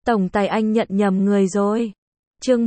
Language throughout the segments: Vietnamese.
Tổng tài anh nhận nhầm người rồi. Chương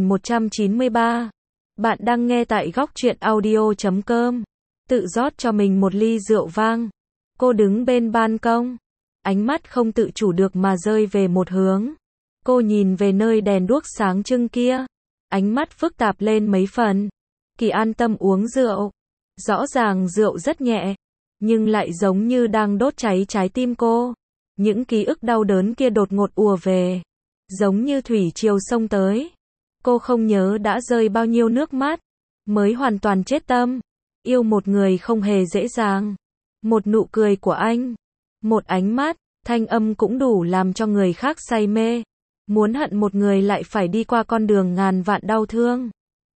1193. Bạn đang nghe tại góc truyện audio.com. Tự rót cho mình một ly rượu vang. Cô đứng bên ban công. Ánh mắt không tự chủ được mà rơi về một hướng. Cô nhìn về nơi đèn đuốc sáng trưng kia. Ánh mắt phức tạp lên mấy phần. Kỳ an tâm uống rượu. Rõ ràng rượu rất nhẹ. Nhưng lại giống như đang đốt cháy trái tim cô. Những ký ức đau đớn kia đột ngột ùa về. Giống như thủy triều xông tới. Cô không nhớ đã rơi bao nhiêu nước mắt. Mới hoàn toàn chết tâm. Yêu một người không hề dễ dàng. Một nụ cười của anh. Một ánh mắt, thanh âm cũng đủ làm cho người khác say mê. Muốn hận một người lại phải đi qua con đường ngàn vạn đau thương.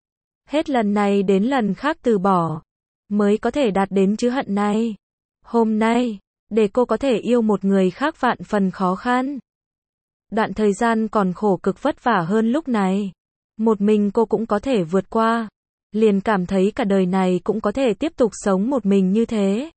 Hết lần này đến lần khác từ bỏ. Mới có thể đạt đến chữ hận này. Hôm nay, để cô có thể yêu một người khác vạn phần khó khăn. Đoạn thời gian còn khổ cực vất vả hơn lúc này. Một mình cô cũng có thể vượt qua. Liền cảm thấy cả đời này cũng có thể tiếp tục sống một mình như thế.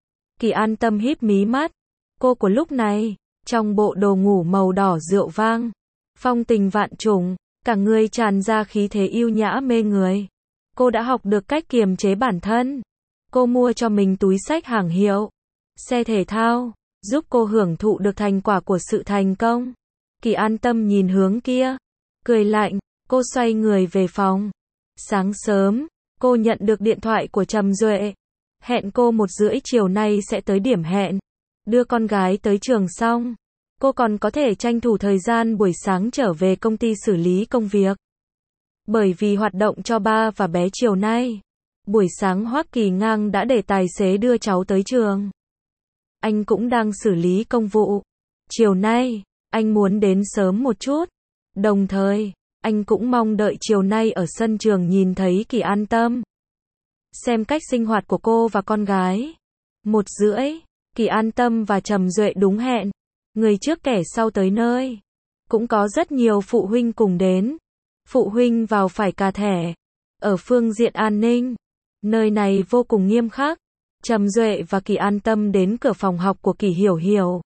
Kỳ an tâm híp mí mắt. Cô của lúc này, trong bộ đồ ngủ màu đỏ rượu vang. Phong tình vạn trùng, cả người tràn ra khí thế yêu nhã mê người. Cô đã học được cách kiềm chế bản thân. Cô mua cho mình túi xách hàng hiệu, xe thể thao, giúp cô hưởng thụ được thành quả của sự thành công. Kỳ an tâm nhìn hướng kia, cười lạnh, cô xoay người về phòng. Sáng sớm, cô nhận được điện thoại của Trầm Duệ. Hẹn cô 1:30 chiều nay sẽ tới điểm hẹn. Đưa con gái tới trường xong, cô còn có thể tranh thủ thời gian buổi sáng trở về công ty xử lý công việc. Bởi vì hoạt động cho ba và bé chiều nay, buổi sáng Hoắc Kỳ Ngang đã để tài xế đưa cháu tới trường. Anh cũng đang xử lý công vụ. Chiều nay, anh muốn đến sớm một chút. Đồng thời, anh cũng mong đợi chiều nay ở sân trường nhìn thấy Kỳ an tâm. Xem cách sinh hoạt của cô và con gái. 1:30, Kỳ an tâm và Trầm Duệ đúng hẹn. Người trước kẻ sau tới nơi. Cũng có rất nhiều phụ huynh cùng đến. Phụ huynh vào phải cà thẻ. Ở phương diện an ninh, nơi này vô cùng nghiêm khắc. Trầm Duệ và Kỳ an tâm đến cửa phòng học của Kỳ Hiểu Hiểu.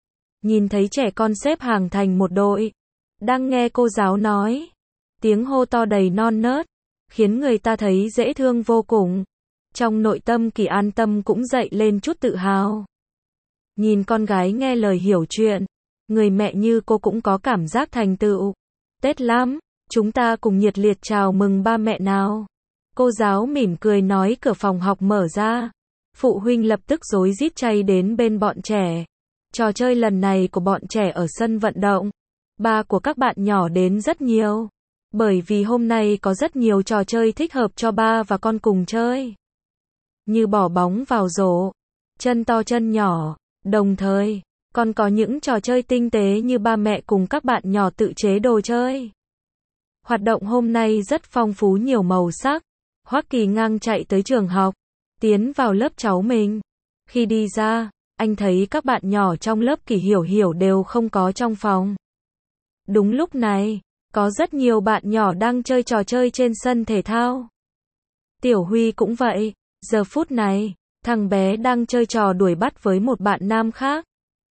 Nhìn thấy trẻ con xếp hàng thành một đội. Đang nghe cô giáo nói. Tiếng hô to đầy non nớt. Khiến người ta thấy dễ thương vô cùng. Trong nội tâm Kỳ an tâm cũng dậy lên chút tự hào. Nhìn con gái nghe lời hiểu chuyện. Người mẹ như cô cũng có cảm giác thành tựu. Tết lắm, chúng ta cùng nhiệt liệt chào mừng ba mẹ nào. Cô giáo mỉm cười nói cửa phòng học mở ra. Phụ huynh lập tức rối rít chay đến bên bọn trẻ. Trò chơi lần này của bọn trẻ ở sân vận động. Ba của các bạn nhỏ đến rất nhiều. Bởi vì hôm nay có rất nhiều trò chơi thích hợp cho ba và con cùng chơi. Như bỏ bóng vào rổ, chân to chân nhỏ, đồng thời, còn có những trò chơi tinh tế như ba mẹ cùng các bạn nhỏ tự chế đồ chơi. Hoạt động hôm nay rất phong phú nhiều màu sắc. Hoắc Kỳ Ngang chạy tới trường học, tiến vào lớp cháu mình. Khi đi ra, anh thấy các bạn nhỏ trong lớp Kỳ Hiểu Hiểu đều không có trong phòng. Đúng lúc này, có rất nhiều bạn nhỏ đang chơi trò chơi trên sân thể thao. Tiểu Huy cũng vậy, giờ phút này, thằng bé đang chơi trò đuổi bắt với một bạn nam khác.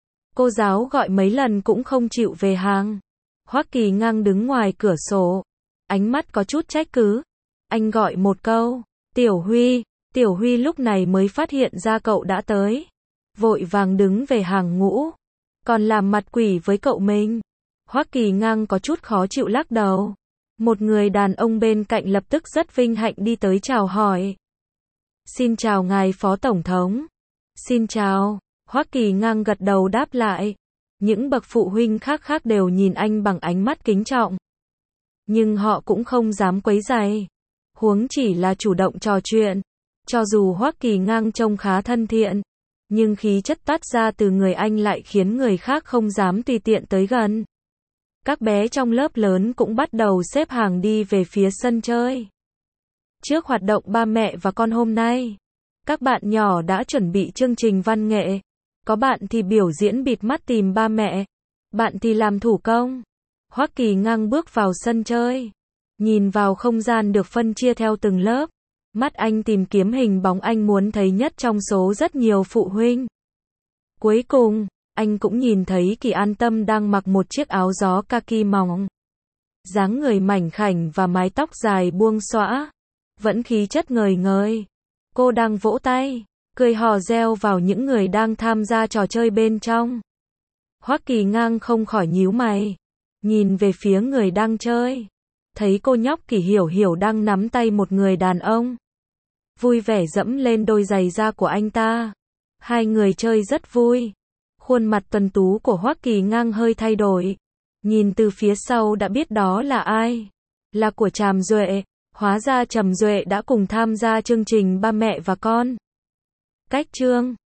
Cô giáo gọi mấy lần cũng không chịu về hàng. Hoắc Kỳ Ngang đứng ngoài cửa sổ, ánh mắt có chút trách cứ. Anh gọi một câu, Tiểu Huy lúc này mới phát hiện ra cậu đã tới. Vội vàng đứng về hàng ngũ, còn làm mặt quỷ với cậu mình. Hoắc Kỳ Ngang có chút khó chịu lắc đầu. Một người đàn ông bên cạnh lập tức rất vinh hạnh đi tới chào hỏi. Xin chào ngài Phó Tổng thống. Xin chào. Hoắc Kỳ Ngang gật đầu đáp lại. Những bậc phụ huynh khác đều nhìn anh bằng ánh mắt kính trọng. Nhưng họ cũng không dám quấy rầy. Huống chỉ là chủ động trò chuyện. Cho dù Hoắc Kỳ Ngang trông khá thân thiện, nhưng khí chất toát ra từ người anh lại khiến người khác không dám tùy tiện tới gần. Các bé trong lớp lớn cũng bắt đầu xếp hàng đi về phía sân chơi. Trước hoạt động ba mẹ và con hôm nay, các bạn nhỏ đã chuẩn bị chương trình văn nghệ. Có bạn thì biểu diễn bịt mắt tìm ba mẹ, bạn thì làm thủ công. Hoắc Kỳ Ngang bước vào sân chơi, nhìn vào không gian được phân chia theo từng lớp. Mắt anh tìm kiếm hình bóng anh muốn thấy nhất trong số rất nhiều phụ huynh. Cuối cùng, anh cũng nhìn thấy Kỳ An Tâm đang mặc một chiếc áo gió kaki mỏng. Dáng người mảnh khảnh và mái tóc dài buông xõa, vẫn khí chất ngời ngời. Cô đang vỗ tay, cười hò reo vào những người đang tham gia trò chơi bên trong. Hoắc Kỳ Ngang không khỏi nhíu mày, nhìn về phía người đang chơi. Thấy cô nhóc Kỳ Hiểu Hiểu đang nắm tay một người đàn ông, vui vẻ dẫm lên đôi giày da của anh ta. Hai người chơi rất vui. Khuôn mặt tuấn tú của Hoắc Kỳ Ngang hơi thay đổi. Nhìn từ phía sau đã biết đó là ai. Là của Tràm Duệ. Hóa ra Trầm Duệ đã cùng tham gia chương trình Ba Mẹ và Con. Cách chương